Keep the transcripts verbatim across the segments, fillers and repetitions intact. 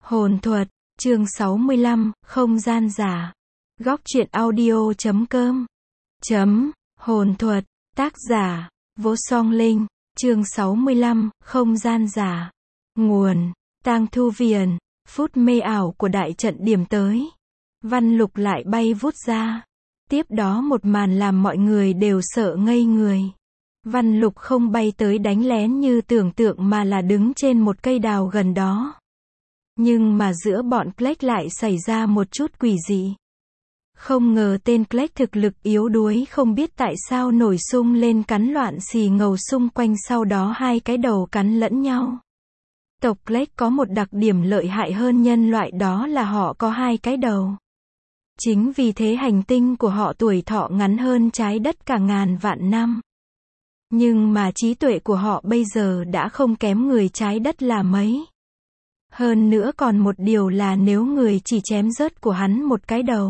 Hồn thuật, chương sáu mươi lăm, không gian giả. Góc truyện audio chấm com. Chấm, hồn thuật, tác giả, Vô Song Linh, chương sáu mươi lăm, không gian giả. Nguồn, Tang Thu Viền, phút mê ảo của đại trận điểm tới. Văn Lục lại bay vút ra. Tiếp đó một màn làm mọi người đều sợ ngây người. Văn Lục không bay tới đánh lén như tưởng tượng mà là đứng trên một cây đào gần đó. Nhưng mà giữa bọn Click lại xảy ra một chút quỷ dị. Không ngờ tên Click thực lực yếu đuối không biết tại sao nổi sung lên cắn loạn xì ngầu xung quanh, sau đó hai cái đầu cắn lẫn nhau. Tộc Click có một đặc điểm lợi hại hơn nhân loại, đó là họ có hai cái đầu. Chính vì thế hành tinh của họ tuổi thọ ngắn hơn trái đất cả ngàn vạn năm. Nhưng mà trí tuệ của họ bây giờ đã không kém người trái đất là mấy. Hơn nữa còn một điều là nếu người chỉ chém rớt của hắn một cái đầu.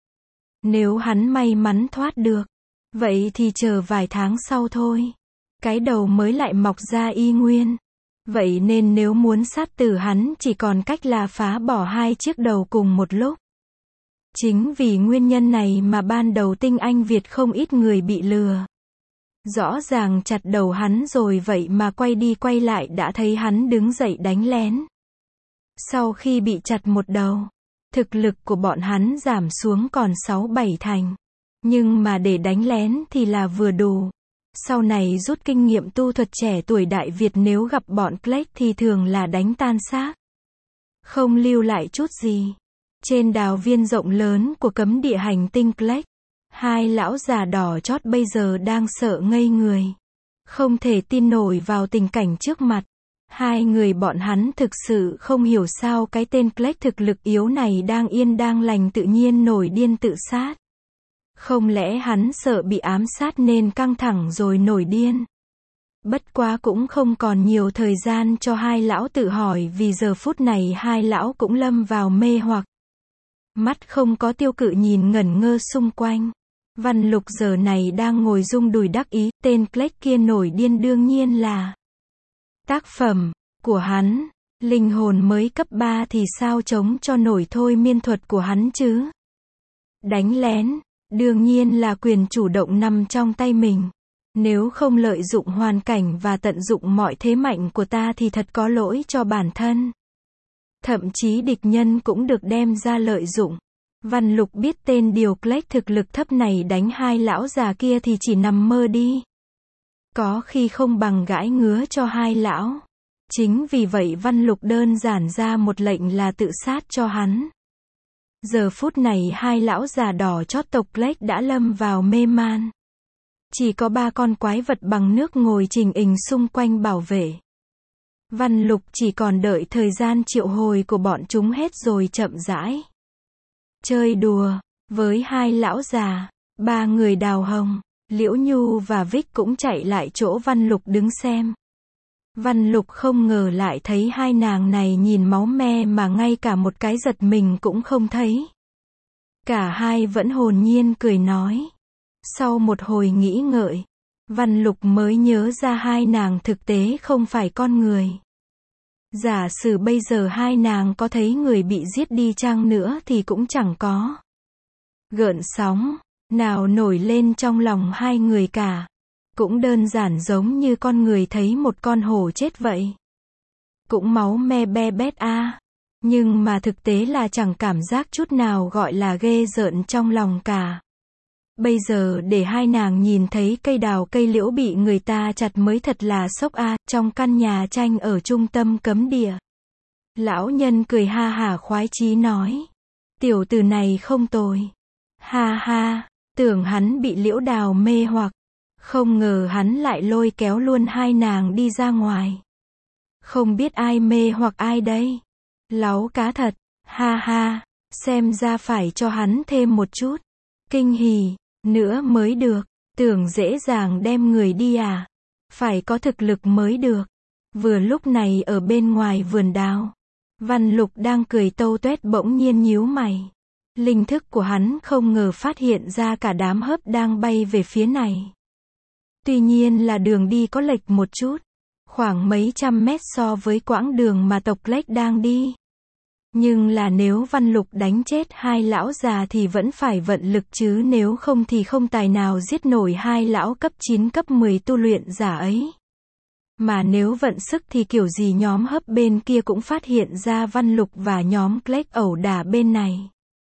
Nếu hắn may mắn thoát được, vậy thì chờ vài tháng sau thôi. Cái đầu mới lại mọc ra y nguyên. Vậy nên nếu muốn sát tử hắn chỉ còn cách là phá bỏ hai chiếc đầu cùng một lúc. Chính vì nguyên nhân này mà ban đầu tinh anh Việt không ít người bị lừa. Rõ ràng chặt đầu hắn rồi vậy mà quay đi quay lại đã thấy hắn đứng dậy đánh lén. Sau khi bị chặt một đầu, thực lực của bọn hắn giảm xuống còn sáu bảy thành. Nhưng mà để đánh lén thì là vừa đủ. Sau này rút kinh nghiệm tu thuật, trẻ tuổi Đại Việt nếu gặp bọn Click thì thường là đánh tan xác, không lưu lại chút gì. Trên đào viên rộng lớn của cấm địa hành tinh Click, hai lão già đỏ chót bây giờ đang sợ ngây người. Không thể tin nổi vào tình cảnh trước mặt. Hai người bọn hắn thực sự không hiểu sao cái tên Click thực lực yếu này đang yên đang lành tự nhiên nổi điên tự sát. Không lẽ hắn sợ bị ám sát nên căng thẳng rồi nổi điên? Bất quá cũng không còn nhiều thời gian cho hai lão tự hỏi, vì giờ phút này hai lão cũng lâm vào mê hoặc. Mắt không có tiêu cự nhìn ngẩn ngơ xung quanh. Văn Lục giờ này đang ngồi rung đùi đắc ý, tên Click kia nổi điên đương nhiên là tác phẩm của hắn. Linh hồn mới cấp ba thì sao chống cho nổi thôi miên thuật của hắn chứ? Đánh lén, đương nhiên là quyền chủ động nằm trong tay mình. Nếu không lợi dụng hoàn cảnh và tận dụng mọi thế mạnh của ta thì thật có lỗi cho bản thân. Thậm chí địch nhân cũng được đem ra lợi dụng. Văn Lục biết tên điều Click thực lực thấp này đánh hai lão già kia thì chỉ nằm mơ đi. Có khi không bằng gãi ngứa cho hai lão. Chính vì vậy Văn Lục đơn giản ra một lệnh là tự sát cho hắn. Giờ phút này hai lão già đỏ chót tộc Click đã lâm vào mê man. Chỉ có ba con quái vật bằng nước ngồi trình hình xung quanh bảo vệ. Văn Lục chỉ còn đợi thời gian triệu hồi của bọn chúng hết rồi chậm rãi chơi đùa với hai lão già. Ba người Đào Hồng, Liễu Nhu và Vic cũng chạy lại chỗ Văn Lục đứng xem. Văn Lục không ngờ lại thấy hai nàng này nhìn máu me mà ngay cả một cái giật mình cũng không thấy. Cả hai vẫn hồn nhiên cười nói. Sau một hồi nghĩ ngợi, Văn Lục mới nhớ ra hai nàng thực tế không phải con người. Giả sử bây giờ hai nàng có thấy người bị giết đi chăng nữa thì cũng chẳng có gợn sóng nào nổi lên trong lòng hai người cả. Cũng đơn giản giống như con người thấy một con hổ chết vậy. Cũng máu me be bét a. À. Nhưng mà thực tế là chẳng cảm giác chút nào gọi là ghê rợn trong lòng cả. Bây giờ để hai nàng nhìn thấy cây đào cây liễu bị người ta chặt mới thật là sốc a. À. Trong căn nhà tranh ở trung tâm cấm địa, lão nhân cười ha hả khoái chí nói. Tiểu tử này không tồi. Ha ha, tưởng hắn bị liễu đào mê hoặc. Không ngờ hắn lại lôi kéo luôn hai nàng đi ra ngoài. Không biết ai mê hoặc ai đây. Láu cá thật. Ha ha, xem ra phải cho hắn thêm một chút kinh hỉ nữa mới được. Tưởng dễ dàng đem người đi à? Phải có thực lực mới được. Vừa lúc này ở bên ngoài vườn đào, Văn Lục đang cười tâu tuét bỗng nhiên nhíu mày. Linh thức của hắn không ngờ phát hiện ra cả đám hớp đang bay về phía này. Tuy nhiên là đường đi có lệch một chút, khoảng mấy trăm mét so với quãng đường mà tộc Click đang đi. Nhưng là nếu Văn Lục đánh chết hai lão già thì vẫn phải vận lực chứ nếu không thì không tài nào giết nổi hai lão cấp chín cấp mười tu luyện giả ấy. Mà nếu vận sức thì kiểu gì nhóm hấp bên kia cũng phát hiện ra Văn Lục và nhóm Click ẩu đả bên này.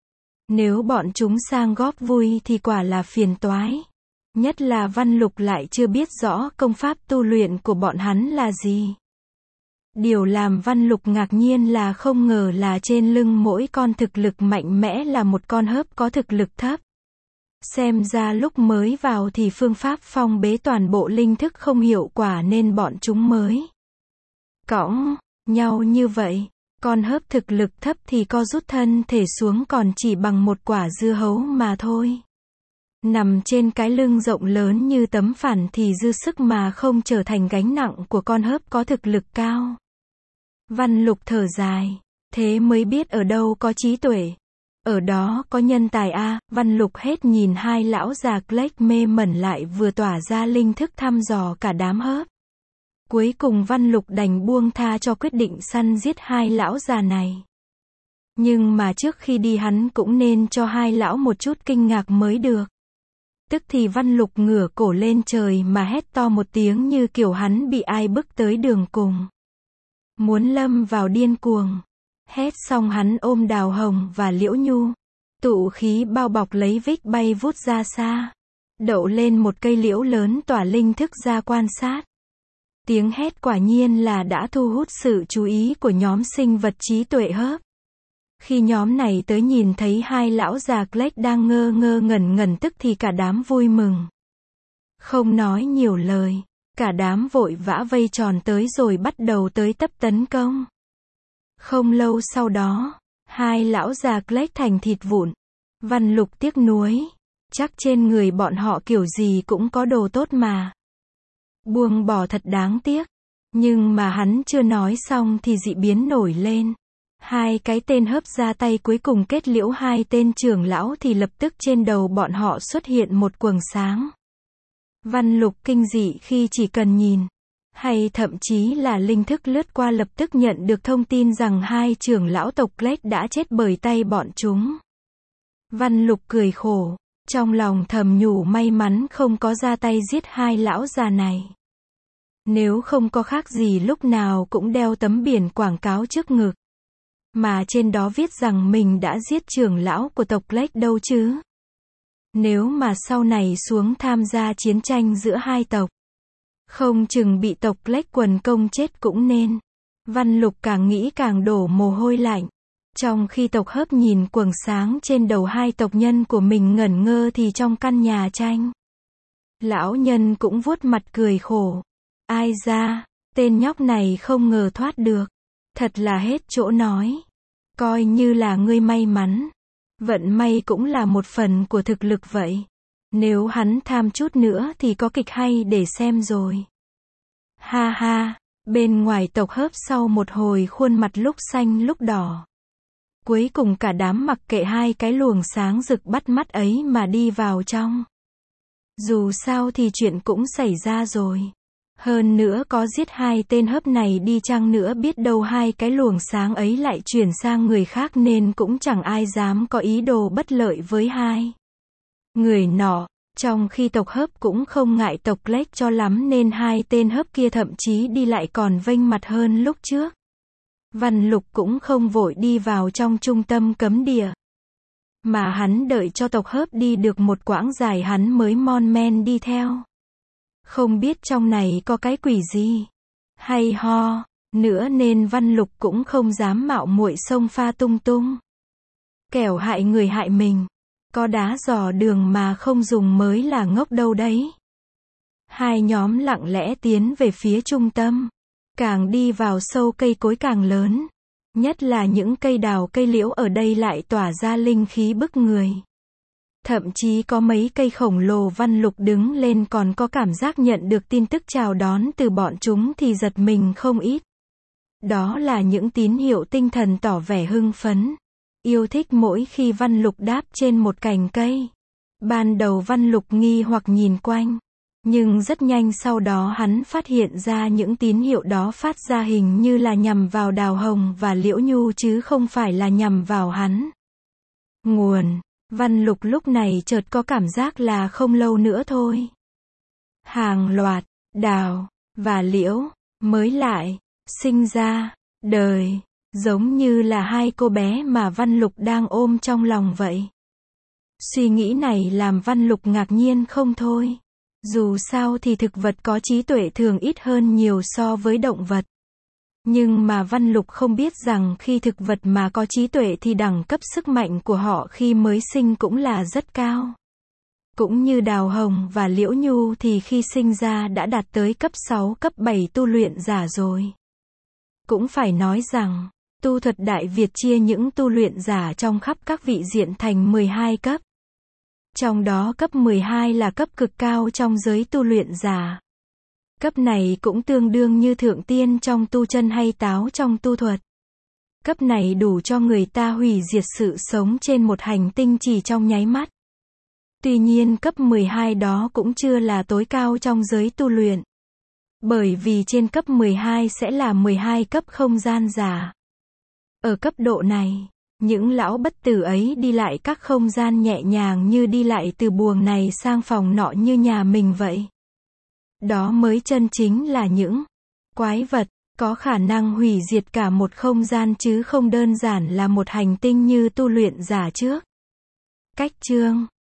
Nếu bọn chúng sang góp vui thì quả là phiền toái. Nhất là Văn Lục lại chưa biết rõ công pháp tu luyện của bọn hắn là gì. Điều làm Văn Lục ngạc nhiên là không ngờ là trên lưng mỗi con thực lực mạnh mẽ là một con hớp có thực lực thấp. Xem ra lúc mới vào thì phương pháp phong bế toàn bộ linh thức không hiệu quả nên bọn chúng mới cõng nhau như vậy. Con hớp thực lực thấp thì co rút thân thể xuống còn chỉ bằng một quả dưa hấu mà thôi. Nằm trên cái lưng rộng lớn như tấm phản thì dư sức mà không trở thành gánh nặng của con hớp có thực lực cao. Văn Lục thở dài, thế mới biết ở đâu có trí tuệ. Ở đó có nhân tài a. Văn Lục hết nhìn hai lão già Click mê mẩn lại vừa tỏa ra linh thức thăm dò cả đám hớp. Cuối cùng Văn Lục đành buông tha cho quyết định săn giết hai lão già này. Nhưng mà trước khi đi hắn cũng nên cho hai lão một chút kinh ngạc mới được. Tức thì Văn Lục ngửa cổ lên trời mà hét to một tiếng như kiểu hắn bị ai bức tới đường cùng. Muốn lâm vào điên cuồng. Hét xong hắn ôm Đào Hồng và Liễu Nhu. Tụ khí bao bọc lấy vích bay vút ra xa. Đậu lên một cây liễu lớn tỏa linh thức ra quan sát. Tiếng hét quả nhiên là đã thu hút sự chú ý của nhóm sinh vật trí tuệ hớp. Khi nhóm này tới nhìn thấy hai lão già Click đang ngơ ngơ ngẩn ngẩn tức thì cả đám vui mừng. Không nói nhiều lời, cả đám vội vã vây tròn tới rồi bắt đầu tới tấp tấn công. Không lâu sau đó, hai lão già Click thành thịt vụn. Văn Lục tiếc nuối, chắc trên người bọn họ kiểu gì cũng có đồ tốt mà. Buông bỏ thật đáng tiếc. Nhưng mà hắn chưa nói xong thì dị biến nổi lên. Hai cái tên hớp ra tay cuối cùng kết liễu hai tên trưởng lão thì lập tức trên đầu bọn họ xuất hiện một quầng sáng. Văn Lục kinh dị khi chỉ cần nhìn, hay thậm chí là linh thức lướt qua lập tức nhận được thông tin rằng hai trưởng lão tộc Click đã chết bởi tay bọn chúng. Văn Lục cười khổ, trong lòng thầm nhủ may mắn không có ra tay giết hai lão già này. Nếu không có khác gì lúc nào cũng đeo tấm biển quảng cáo trước ngực. Mà trên đó viết rằng mình đã giết trưởng lão của tộc Click đâu chứ. Nếu mà sau này xuống tham gia chiến tranh giữa hai tộc, không chừng bị tộc Click quần công chết cũng nên. Văn Lục càng nghĩ càng đổ mồ hôi lạnh. Trong khi tộc hớp nhìn quầng sáng trên đầu hai tộc nhân của mình ngẩn ngơ thì trong căn nhà tranh, lão nhân cũng vuốt mặt cười khổ. Ai ra, tên nhóc này không ngờ thoát được. Thật là hết chỗ nói. Coi như là ngươi may mắn. Vận may cũng là một phần của thực lực vậy. Nếu hắn tham chút nữa thì có kịch hay để xem rồi. Ha ha, bên ngoài tộc hớp sau một hồi khuôn mặt lúc xanh lúc đỏ. Cuối cùng cả đám mặc kệ hai cái luồng sáng rực bắt mắt ấy mà đi vào trong. Dù sao thì chuyện cũng xảy ra rồi. Hơn nữa có giết hai tên hớp này đi chăng nữa biết đâu hai cái luồng sáng ấy lại chuyển sang người khác nên cũng chẳng ai dám có ý đồ bất lợi với hai người nọ. Trong khi tộc hớp cũng không ngại tộc Click cho lắm nên hai tên hớp kia thậm chí đi lại còn vênh mặt hơn lúc trước. Văn Lục cũng không vội đi vào trong trung tâm cấm địa. Mà hắn đợi cho tộc hớp đi được một quãng dài hắn mới mon men đi theo. Không biết trong này có cái quỷ gì hay ho nữa nên Văn Lục cũng không dám mạo muội xông pha tung tung. Kẻo hại người hại mình. Có đá dò đường mà không dùng mới là ngốc đâu đấy. Hai nhóm lặng lẽ tiến về phía trung tâm. Càng đi vào sâu cây cối càng lớn. Nhất là những cây đào cây liễu ở đây lại tỏa ra linh khí bức người. Thậm chí có mấy cây khổng lồ. Văn Lục đứng lên còn có cảm giác nhận được tin tức chào đón từ bọn chúng thì giật mình không ít. Đó là những tín hiệu tinh thần tỏ vẻ hưng phấn, yêu thích mỗi khi Văn Lục đáp trên một cành cây. Ban đầu Văn Lục nghi hoặc nhìn quanh, Nhưng rất nhanh sau đó hắn phát hiện ra những tín hiệu đó phát ra hình như là nhằm vào Đào Hồng và Liễu Nhu chứ không phải là nhằm vào hắn. Nguồn. Văn Lục lúc này chợt có cảm giác là không lâu nữa thôi. Hàng loạt, Đào, và Liễu, mới lại, sinh ra, đời, giống như là hai cô bé mà Văn Lục đang ôm trong lòng vậy. Suy nghĩ này làm Văn Lục ngạc nhiên không thôi. Dù sao thì thực vật có trí tuệ thường ít hơn nhiều so với động vật. Nhưng mà Văn Lục không biết rằng khi thực vật mà có trí tuệ thì đẳng cấp sức mạnh của họ khi mới sinh cũng là rất cao. Cũng như Đào Hồng và Liễu Nhu thì khi sinh ra đã đạt tới cấp sáu, cấp bảy tu luyện giả rồi. Cũng phải nói rằng, tu thuật Đại Việt chia những tu luyện giả trong khắp các vị diện thành mười hai cấp. Trong đó cấp mười hai là cấp cực cao trong giới tu luyện giả. Cấp này cũng tương đương như thượng tiên trong tu chân hay táo trong tu thuật. Cấp này đủ cho người ta hủy diệt sự sống trên một hành tinh chỉ trong nháy mắt. Tuy nhiên cấp mười hai đó cũng chưa là tối cao trong giới tu luyện. Bởi vì trên cấp mười hai sẽ là mười hai cấp không gian giả. Ở cấp độ này, những lão bất tử ấy đi lại các không gian nhẹ nhàng như đi lại từ buồng này sang phòng nọ như nhà mình vậy. Đó mới chân chính là những quái vật có khả năng hủy diệt cả một không gian chứ không đơn giản là một hành tinh như tu luyện giả trước. Cách chương